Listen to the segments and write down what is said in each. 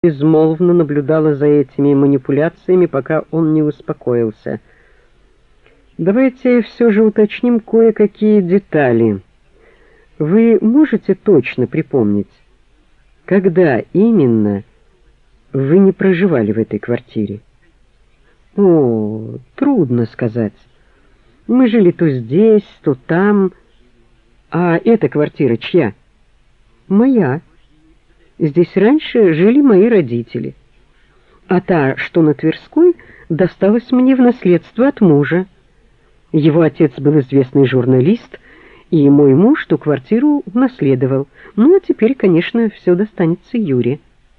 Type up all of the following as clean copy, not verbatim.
безмолвно наблюдала за этими манипуляциями, пока он не успокоился. Давайте все же уточним кое-какие детали. Вы можете точно припомнить, когда именно вы не проживали в этой квартире? О, трудно сказать. Мы жили то здесь, то там. А эта квартира чья? Моя. Здесь раньше жили мои родители. А та, что на Тверской, досталась мне в наследство от мужа. Его отец был известный журналист, и мой муж ту квартиру наследовал. Ну, а теперь, конечно, все достанется Юре.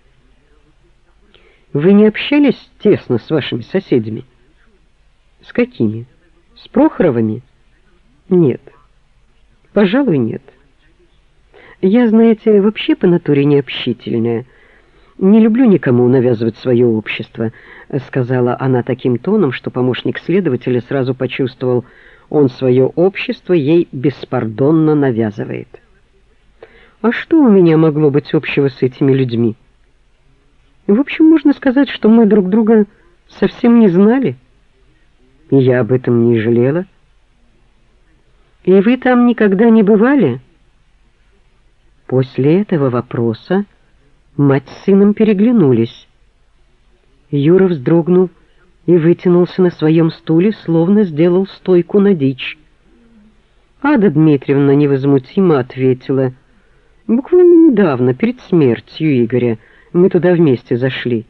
Вы не общались тесно с вашими соседями? С какими? С Прохоровыми? Нет. Пожалуй, нет. Я, знаете, вообще по натуре необщительная. Не люблю никому навязывать свое общество, сказала она таким тоном, что помощник следователя сразу почувствовал, он свое общество ей беспардонно навязывает. А что у меня могло быть общего с этими людьми? В общем, можно сказать, что мы друг друга совсем не знали. И я об этом не жалела. И вы там никогда не бывали? После этого вопроса мать с сыном переглянулись. Юра вздрогнул и вытянулся на своем стуле, словно сделал стойку на дичь. Ада Дмитриевна невозмутимо ответила: буквально недавно, перед смертью Игоря, мы туда вместе зашли.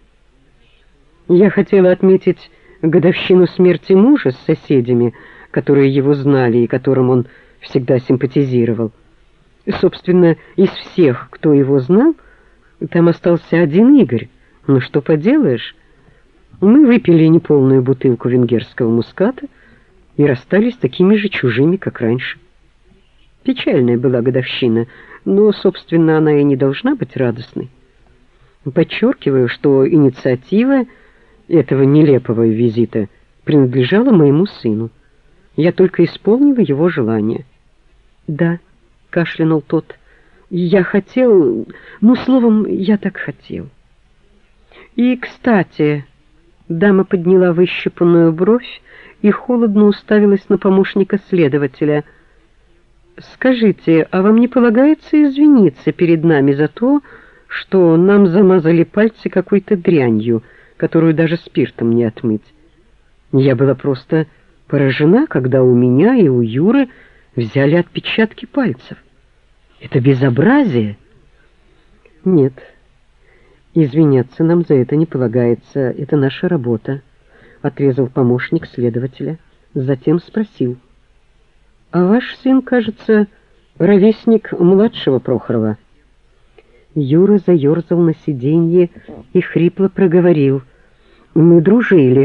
Я хотела отметить годовщину смерти мужа с соседями, которые его знали и которым он всегда симпатизировал. Собственно, из всех, кто его знал, там остался один Игорь. Ну что поделаешь? Мы выпили неполную бутылку венгерского муската и расстались такими же чужими, как раньше. Печальная была годовщина, но, собственно, она и не должна быть радостной. Подчеркиваю, что инициатива этого нелепого визита принадлежала моему сыну. Я только исполнила его желание. Да, кашлянул тот. Я хотел, ну, словом, я так хотел. И, кстати, дама подняла выщипанную бровь и холодно уставилась на помощника следователя. Скажите, а вам не полагается извиниться перед нами за то, что нам замазали пальцы какой-то дрянью, которую даже спиртом не отмыть? Я была просто поражена, когда у меня и у Юры взяли отпечатки пальцев. Это безобразие. Нет, извиняться нам за это не полагается, это наша работа, отрезал помощник следователя, затем спросил: а ваш сын, кажется, ровесник младшего Прохорова? Юра заерзал на сиденье и хрипло проговорил: мы дружили.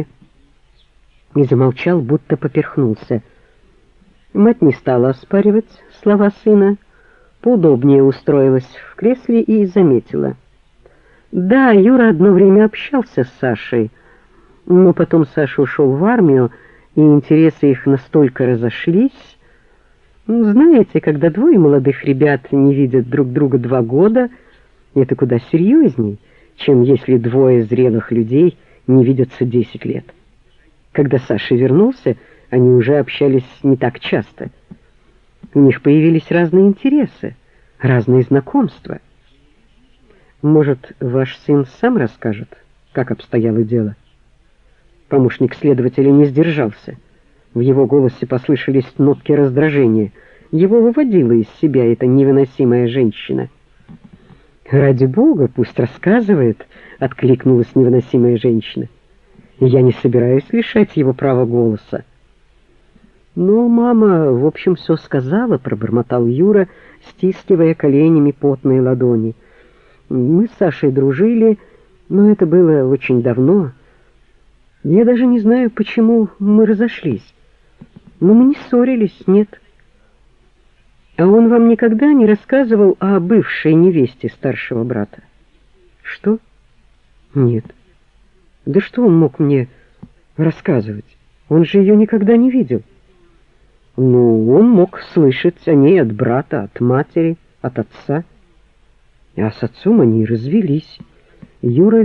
И замолчал, будто поперхнулся. Мать не стала оспаривать слова сына, поудобнее устроилась в кресле и заметила: да, Юра одно время общался с Сашей, но потом Саша ушел в армию, и интересы их настолько разошлись. Знаете, когда двое молодых ребят не видят друг друга 2 года, это куда серьезней, чем если двое зрелых людей не видятся 10 лет. Когда Саша вернулся, они уже общались не так часто. У них появились разные интересы, разные знакомства. Может, ваш сын сам расскажет, как обстояло дело? Помощник следователя не сдержался. В его голосе послышались нотки раздражения. Его выводила из себя эта невыносимая женщина. «Ради бога, пусть рассказывает», — откликнулась невыносимая женщина. «Я не собираюсь лишать его права голоса». «Ну, мама, в общем, все сказала», — пробормотал Юра, стискивая коленями потные ладони. «Мы с Сашей дружили, но это было очень давно. Я даже не знаю, почему мы разошлись. Но мы не ссорились, нет». «А он вам никогда не рассказывал о бывшей невесте старшего брата?» «Что?» «Нет». «Да что он мог мне рассказывать? Он же ее никогда не видел». «Ну, он мог слышать о ней от брата, от матери, от отца. А с отцом они развелись. Юра